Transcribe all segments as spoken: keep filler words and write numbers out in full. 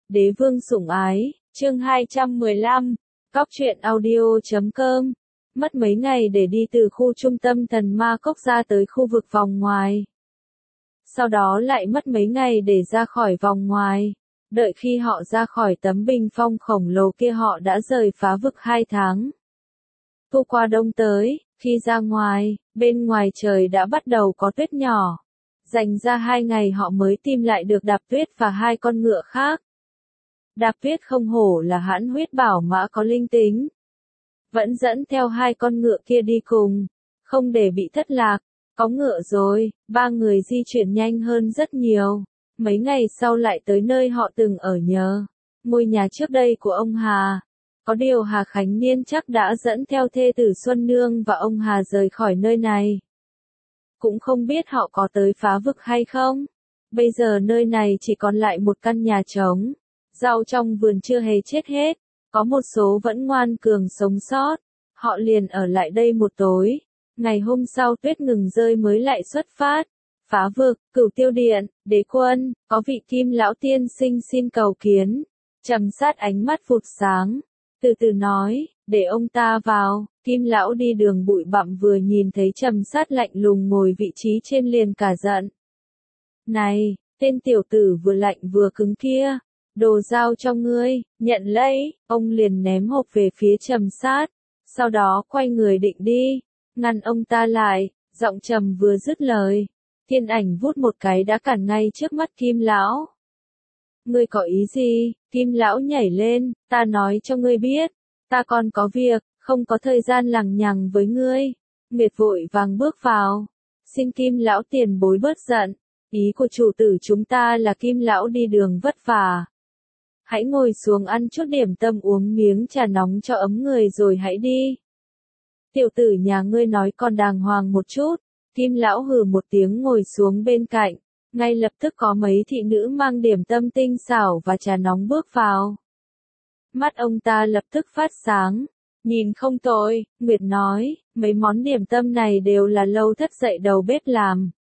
Đế vương sủng ái, chương hai trăm mười lăm, cóc truyện audio chấm com. Mất mấy ngày để đi từ khu trung tâm thần ma cốc ra tới khu vực vòng ngoài. Sau đó lại mất mấy ngày để ra khỏi vòng ngoài. Đợi khi họ ra khỏi tấm bình phong khổng lồ kia họ đã rời phá vực hai tháng. Thu qua đông tới, khi ra ngoài, bên ngoài trời đã bắt đầu có tuyết nhỏ. Dành ra hai ngày họ mới tìm lại được Đạp Tuyết và hai con ngựa khác. Đạp Tuyết không hổ là hãn huyết bảo mã có linh tính. Vẫn dẫn theo hai con ngựa kia đi cùng, không để bị thất lạc. Có ngựa rồi, ba người di chuyển nhanh hơn rất nhiều. Mấy ngày sau lại tới nơi họ từng ở nhờ, ngôi nhà trước đây của ông Hà. Có điều Hà Khánh Niên chắc đã dẫn theo thê tử Xuân Nương và ông Hà rời khỏi nơi này. Cũng không biết họ có tới phá vực hay không. Bây giờ nơi này chỉ còn lại một căn nhà trống. Rau trong vườn chưa hề chết hết. Có một số vẫn ngoan cường sống sót. Họ liền ở lại đây một tối. Ngày hôm sau tuyết ngừng rơi mới lại xuất phát. Phá vực, Cửu Tiêu Điện, Đế Quân, có vị Kim lão tiên sinh xin cầu kiến. Trầm Sát ánh mắt vụt sáng, từ từ nói, để ông ta vào. Kim lão đi đường bụi bặm vừa nhìn thấy Trầm Sát lạnh lùng ngồi vị trí trên liền cả giận. Này, tên tiểu tử vừa lạnh vừa cứng kia, đồ giao cho ngươi, nhận lấy. Ông liền ném hộp về phía Trầm Sát, sau đó quay người định đi, ngăn ông ta lại. Giọng trầm vừa dứt lời, thiên ảnh vút một cái đã cản ngay trước mắt Kim lão. Ngươi có ý gì? Kim lão nhảy lên, ta nói cho ngươi biết, ta còn có việc, không có thời gian lằng nhằng với ngươi. Nguyệt vội vàng bước vào, xin Kim lão tiền bối bớt giận, ý của chủ tử chúng ta là Kim lão đi đường vất vả. Hãy ngồi xuống ăn chút điểm tâm uống miếng trà nóng cho ấm người rồi hãy đi. Tiểu tử nhà ngươi nói còn đàng hoàng một chút. Kim lão hừ một tiếng ngồi xuống bên cạnh, ngay lập tức có mấy thị nữ mang điểm tâm tinh xảo và trà nóng bước vào. Mắt ông ta lập tức phát sáng, nhìn không tồi. Nguyệt nói, mấy món điểm tâm này đều là Lâu Thất dạy đầu bếp làm.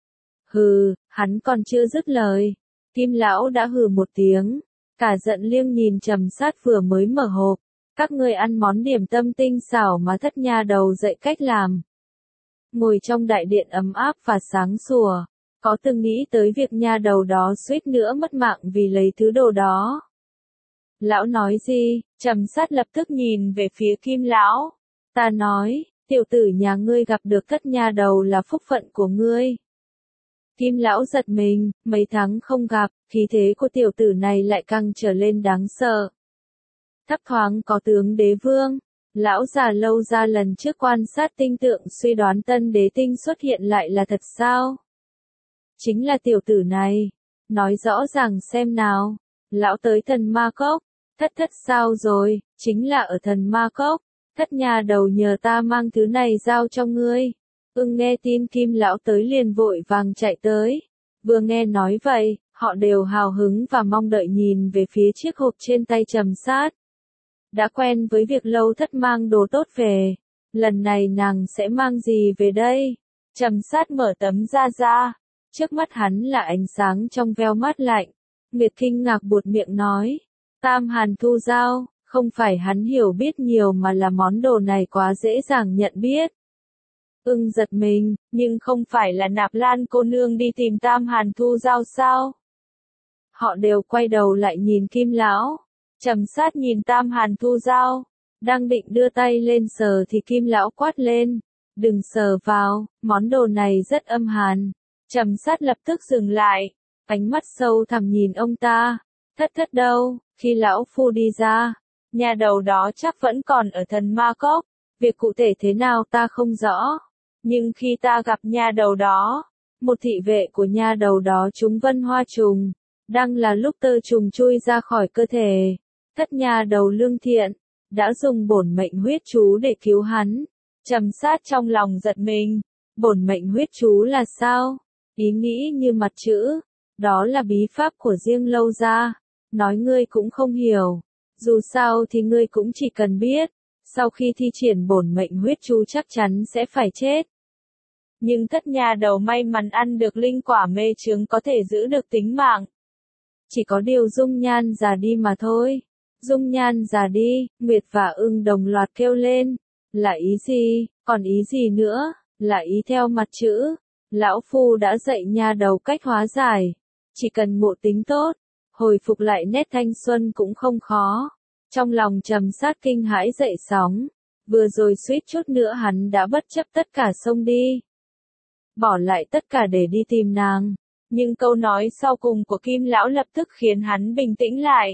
Hừ, hắn còn chưa dứt lời, Kim lão đã hừ một tiếng, cả giận liêng nhìn Trầm Sát vừa mới mở hộp. Các ngươi ăn món điểm tâm tinh xảo mà thất nha đầu dạy cách làm. Ngồi trong đại điện ấm áp và sáng sủa, có từng nghĩ tới việc nha đầu đó suýt nữa mất mạng vì lấy thứ đồ đó? Lão nói gì? Trầm Sát lập tức nhìn về phía Kim lão. Ta nói, tiểu tử nhà ngươi gặp được thất nha đầu là phúc phận của ngươi. Kim lão giật mình, mấy tháng không gặp, khí thế của tiểu tử này lại càng trở lên đáng sợ. Thấp thoáng có tướng đế vương. Lão già Lâu ra lần trước quan sát tinh tượng suy đoán tân đế tinh xuất hiện lại là thật sao? Chính là tiểu tử này. Nói rõ ràng xem nào. Lão tới thần ma cốc. Thất thất sao rồi? Chính là ở thần ma cốc. Thất nhà đầu nhờ ta mang thứ này giao cho ngươi. Ưng nghe tin Kim lão tới liền vội vàng chạy tới. Vừa nghe nói vậy, họ đều hào hứng và mong đợi nhìn về phía chiếc hộp trên tay Trầm Sát. Đã quen với việc Lâu Thất mang đồ tốt về, lần này nàng sẽ mang gì về đây? Trầm Sát mở tấm da ra, trước mắt hắn là ánh sáng trong veo mát lạnh. Nguyệt kinh ngạc buột miệng nói, Tam Hàn Thu Giao, không phải hắn hiểu biết nhiều mà là món đồ này quá dễ dàng nhận biết. Ưng giật mình, nhưng không phải là Nạp Lan cô nương đi tìm Tam Hàn Thu Giao sao? Họ đều quay đầu lại nhìn Kim lão. Trầm Sát nhìn Tam Hàn Thu Giao, đang định đưa tay lên sờ thì Kim lão quát lên, đừng sờ vào, món đồ này rất âm hàn. Trầm Sát lập tức dừng lại, ánh mắt sâu thẳm nhìn ông ta. Thất thất đâu? Khi lão phu đi ra, nhà đầu đó chắc vẫn còn ở thần ma cốc, việc cụ thể thế nào ta không rõ. Nhưng khi ta gặp nhà đầu đó, một thị vệ của nhà đầu đó trúng vân hoa trùng, đang là lúc tơ trùng chui ra khỏi cơ thể. Thất nhà đầu lương thiện, đã dùng bổn mệnh huyết chú để cứu hắn. Trầm Sát trong lòng giật mình, bổn mệnh huyết chú là sao? Ý nghĩ như mặt chữ, đó là bí pháp của riêng Lâu gia, nói ngươi cũng không hiểu. Dù sao thì ngươi cũng chỉ cần biết, sau khi thi triển bổn mệnh huyết chú chắc chắn sẽ phải chết. Nhưng thất nhà đầu may mắn ăn được linh quả mê chướng có thể giữ được tính mạng. Chỉ có điều dung nhan già đi mà thôi. Dung nhan già đi, Nguyệt và Ưng đồng loạt kêu lên. Là ý gì, còn ý gì nữa, là ý theo mặt chữ. Lão Phu đã dạy nha đầu cách hóa giải. Chỉ cần ngộ tính tốt, hồi phục lại nét thanh xuân cũng không khó. Trong lòng Trầm Sát kinh hãi dậy sóng. Vừa rồi suýt chút nữa hắn đã bất chấp tất cả xông đi. Bỏ lại tất cả để đi tìm nàng. Nhưng câu nói sau cùng của Kim Lão lập tức khiến hắn bình tĩnh lại.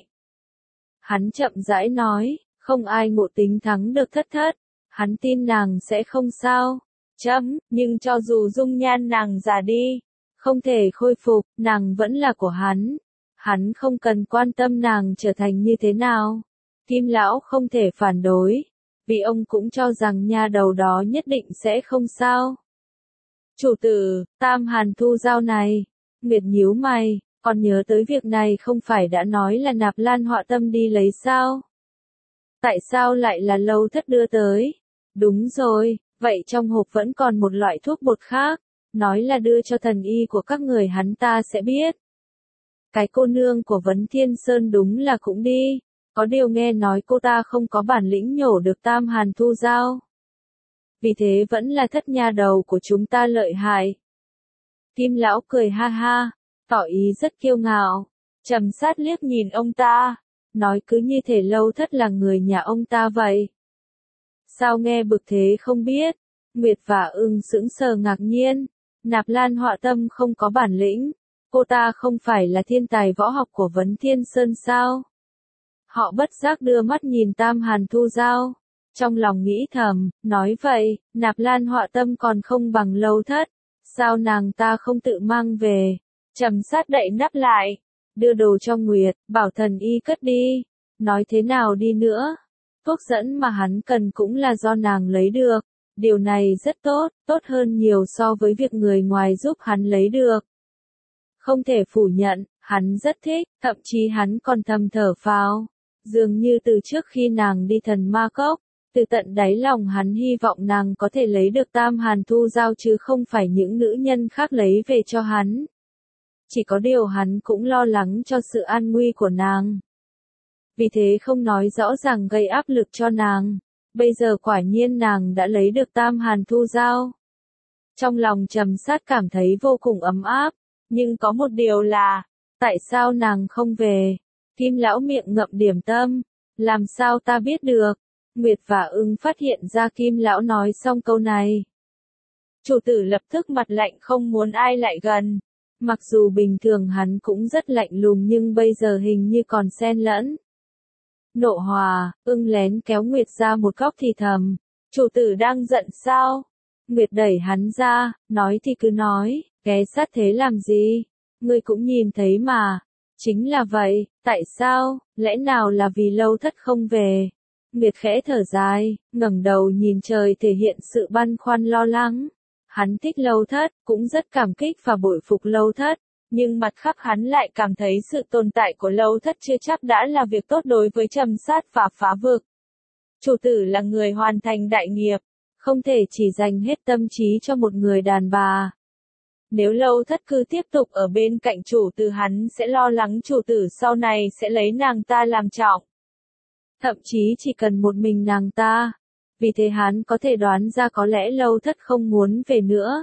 Hắn chậm rãi nói, không ai ngộ tính thắng được Thất Thất. Hắn tin nàng sẽ không sao. Chấm, nhưng cho dù dung nhan nàng già đi, không thể khôi phục, nàng vẫn là của hắn. Hắn không cần quan tâm nàng trở thành như thế nào. Kim Lão không thể phản đối, vì ông cũng cho rằng nha đầu đó nhất định sẽ không sao. Chủ tử, Tam Hàn Thu Giao này. Nguyệt nhíu mày, còn nhớ tới việc này không phải đã nói là Nạp Lan Họa Tâm đi lấy sao? Tại sao lại là Lâu Thất đưa tới? Đúng rồi, vậy trong hộp vẫn còn một loại thuốc bột khác, nói là đưa cho thần y của các người hắn ta sẽ biết. Cái cô nương của Vấn Thiên Sơn đúng là cũng đi, có điều nghe nói cô ta không có bản lĩnh nhổ được Tam Hàn Thu Giao. Vì thế vẫn là Thất nha đầu của chúng ta lợi hại. Kim Lão cười ha ha, tỏ ý rất kiêu ngạo. Trầm Sát liếc nhìn ông ta, nói cứ như thể Lâu Thất là người nhà ông ta vậy. Sao nghe bực thế không biết? Nguyệt và Ưng sững sờ ngạc nhiên. Nạp Lan Họa Tâm không có bản lĩnh. Cô ta không phải là thiên tài võ học của Vấn Thiên Sơn sao? Họ bất giác đưa mắt nhìn Tam Hàn Thu Giao. Trong lòng nghĩ thầm, nói vậy, Nạp Lan Họa Tâm còn không bằng Lâu Thất. Sao nàng ta không tự mang về? Trầm Sát đậy nắp lại, đưa đồ cho Nguyệt, bảo thần y cất đi. Nói thế nào đi nữa? Thuốc dẫn mà hắn cần cũng là do nàng lấy được. Điều này rất tốt, tốt hơn nhiều so với việc người ngoài giúp hắn lấy được. Không thể phủ nhận, hắn rất thích, thậm chí hắn còn thầm thở phào. Dường như từ trước khi nàng đi Thần Ma Cốc, từ tận đáy lòng hắn hy vọng nàng có thể lấy được Tam Hàn Thu Giao chứ không phải những nữ nhân khác lấy về cho hắn. Chỉ có điều hắn cũng lo lắng cho sự an nguy của nàng. Vì thế không nói rõ ràng gây áp lực cho nàng. Bây giờ quả nhiên nàng đã lấy được Tam Hàn Thu Giao. Trong lòng Trầm Sát cảm thấy vô cùng ấm áp. Nhưng có một điều là, tại sao nàng không về? Kim Lão miệng ngậm điểm tâm. Làm sao ta biết được? Nguyệt và Ưng phát hiện ra Kim Lão nói xong câu này. Chủ tử lập tức mặt lạnh không muốn ai lại gần. Mặc dù bình thường hắn cũng rất lạnh lùng nhưng bây giờ hình như còn xen lẫn. Nộ hòa, Ưng lén kéo Nguyệt ra một góc thì thầm. Chủ tử đang giận sao? Nguyệt đẩy hắn ra, nói thì cứ nói, ghé sát thế làm gì? Ngươi cũng nhìn thấy mà. Chính là vậy, tại sao, lẽ nào là vì Lâu Thất không về? Nguyệt khẽ thở dài, ngẩng đầu nhìn trời thể hiện sự băn khoăn lo lắng. Hắn thích Lâu Thất, cũng rất cảm kích và bội phục Lâu Thất, nhưng mặt khác hắn lại cảm thấy sự tồn tại của Lâu Thất chưa chắc đã là việc tốt đối với Trầm Sát và Phá Vực. Chủ tử là người hoàn thành đại nghiệp, không thể chỉ dành hết tâm trí cho một người đàn bà. Nếu Lâu Thất cứ tiếp tục ở bên cạnh chủ tử hắn sẽ lo lắng chủ tử sau này sẽ lấy nàng ta làm trọng. Thậm chí chỉ cần một mình nàng ta. Vì thế hắn có thể đoán ra có lẽ Lâu Thất không muốn về nữa.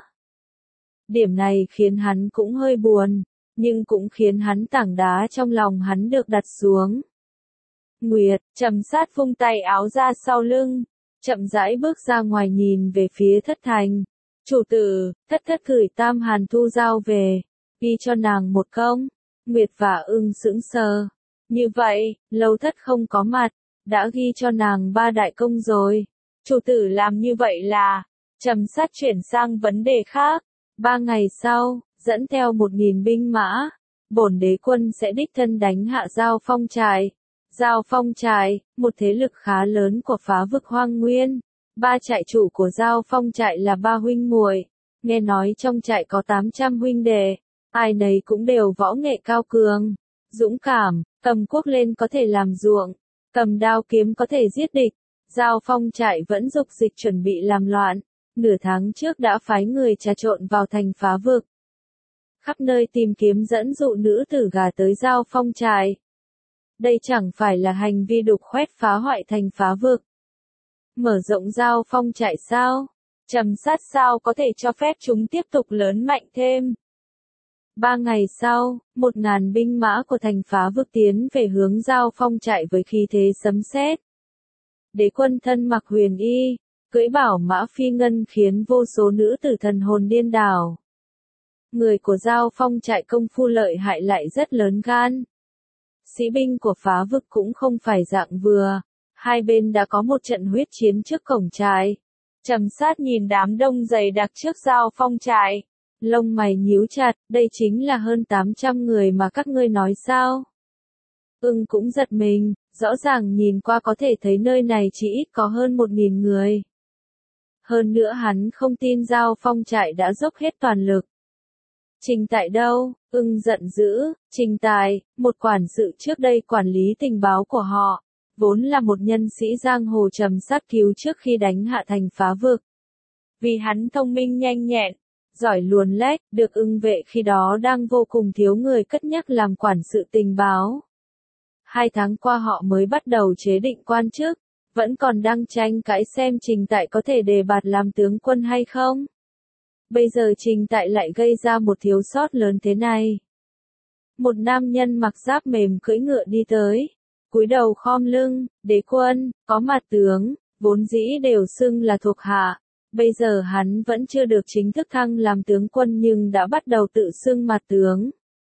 Điểm này khiến hắn cũng hơi buồn, nhưng cũng khiến hắn tảng đá trong lòng hắn được đặt xuống. Nguyệt, Trầm Sát vung tay áo ra sau lưng, chậm rãi bước ra ngoài nhìn về phía Thất Thành. Chủ tử, Thất Thất gửi Tam Hàn Thu Giao về, ghi cho nàng một công. Nguyệt và Ưng sững sờ. Như vậy, Lâu Thất không có mặt, đã ghi cho nàng ba đại công rồi. Chủ tử làm như vậy là, Trầm Sát chuyển sang vấn đề khác. Ba ngày sau, dẫn theo một nghìn binh mã, bổn đế quân sẽ đích thân đánh hạ Giao Phong Trại. Giao Phong Trại, một thế lực khá lớn của Phá Vực Hoang Nguyên. Ba trại chủ của Giao Phong Trại là ba huynh muội. Nghe nói trong trại có tám trăm huynh đệ, ai nấy cũng đều võ nghệ cao cường, dũng cảm, cầm cuốc lên có thể làm ruộng, cầm đao kiếm có thể giết địch. Giao Phong Trại vẫn dục dịch chuẩn bị làm loạn, nửa tháng trước đã phái người trà trộn vào thành Phá Vực. khắp nơi tìm kiếm dẫn dụ nữ tử gà tới Giao Phong trại. Đây chẳng phải là hành vi đục khoét phá hoại thành phá vực. Mở rộng Giao Phong trại sao? Trầm Sát sao có thể cho phép chúng tiếp tục lớn mạnh thêm? Ba ngày sau, một ngàn binh mã của thành phá vực tiến về hướng Giao Phong trại với khí thế sấm sét. Đế quân thân mặc huyền y, cưỡi bảo mã phi ngân khiến vô số nữ tử thần hồn điên đảo. Người của Giao Phong trại công phu lợi hại lại rất lớn gan. Sĩ binh của phá vực cũng không phải dạng vừa, hai bên đã có một trận huyết chiến trước cổng trại. Trầm Sát nhìn đám đông dày đặc trước Giao Phong trại, lông mày nhíu chặt, đây chính là hơn tám trăm người mà các ngươi nói sao? Ưng cũng giật mình, rõ ràng nhìn qua có thể thấy nơi này chỉ ít có hơn một nghìn người. Hơn nữa hắn không tin Giao Phong trại đã dốc hết toàn lực. Trình Tại đâu? Ưng giận dữ, Trình Tài, một quản sự trước đây quản lý tình báo của họ, vốn là một nhân sĩ giang hồ Trầm Sát cứu trước khi đánh hạ thành phá vực. Vì hắn thông minh nhanh nhẹn, giỏi luồn lách, được Ưng vệ khi đó đang vô cùng thiếu người cất nhắc làm quản sự tình báo. Hai tháng qua họ mới bắt đầu chế định quan chức, vẫn còn đang tranh cãi xem Trình Tại có thể đề bạt làm tướng quân hay không. Bây giờ Trình Tại lại gây ra một thiếu sót lớn thế này. Một nam nhân mặc giáp mềm cưỡi ngựa đi tới, cúi đầu khom lưng, đế quân, có mặt tướng, vốn dĩ đều xưng là thuộc hạ. Bây giờ hắn vẫn chưa được chính thức thăng làm tướng quân nhưng đã bắt đầu tự xưng mặt tướng.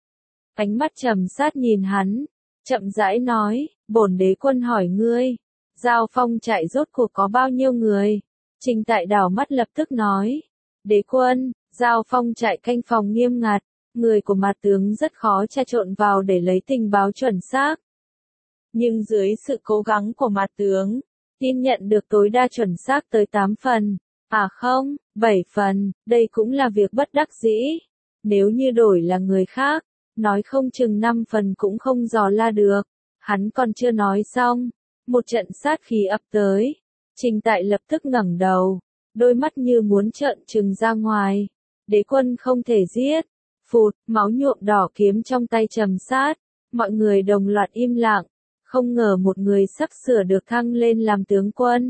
Ánh mắt Trầm Sát nhìn hắn, chậm rãi nói, bổn đế quân hỏi ngươi, Giao Phong trại rốt cuộc có bao nhiêu người? Trình Tại đảo mắt lập tức nói, đế quân, Giao Phong trại canh phòng nghiêm ngặt, người của mặt tướng rất khó tra trộn vào để lấy tình báo chuẩn xác. Nhưng dưới sự cố gắng của mặt tướng, tin nhận được tối đa chuẩn xác tới tám phần, à không, bảy phần, đây cũng là việc bất đắc dĩ. Nếu như đổi là người khác, nói không chừng năm phần cũng không dò la được. Hắn còn chưa nói xong, một trận sát khí ập tới. Trình Tại lập tức ngẩng đầu, đôi mắt như muốn trợn trừng ra ngoài. Đế quân không thể giết. Phụt, máu nhuộm đỏ kiếm trong tay Trầm Sát. Mọi người đồng loạt im lặng. Không ngờ một người sắp sửa được thăng lên làm tướng quân.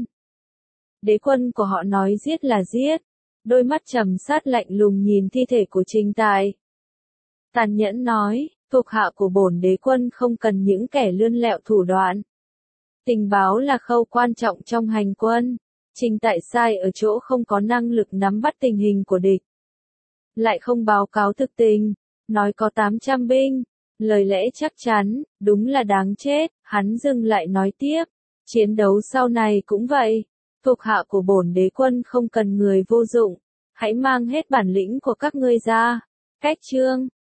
Đế quân của họ nói giết là giết. Đôi mắt Trầm Sát lạnh lùng nhìn thi thể của Trình Tại. Tàn nhẫn nói, thuộc hạ của bổn đế quân không cần những kẻ lươn lẹo thủ đoạn. Tình báo là khâu quan trọng trong hành quân. Trình Tại sai ở chỗ không có năng lực nắm bắt tình hình của địch. Lại không báo cáo thực tình, nói có tám trăm binh. Lời lẽ chắc chắn, đúng là đáng chết. Hắn dừng lại nói tiếp, chiến đấu sau này cũng vậy. Thuộc hạ của bổn đế quân không cần người vô dụng. Hãy mang hết bản lĩnh của các ngươi ra. Cách chương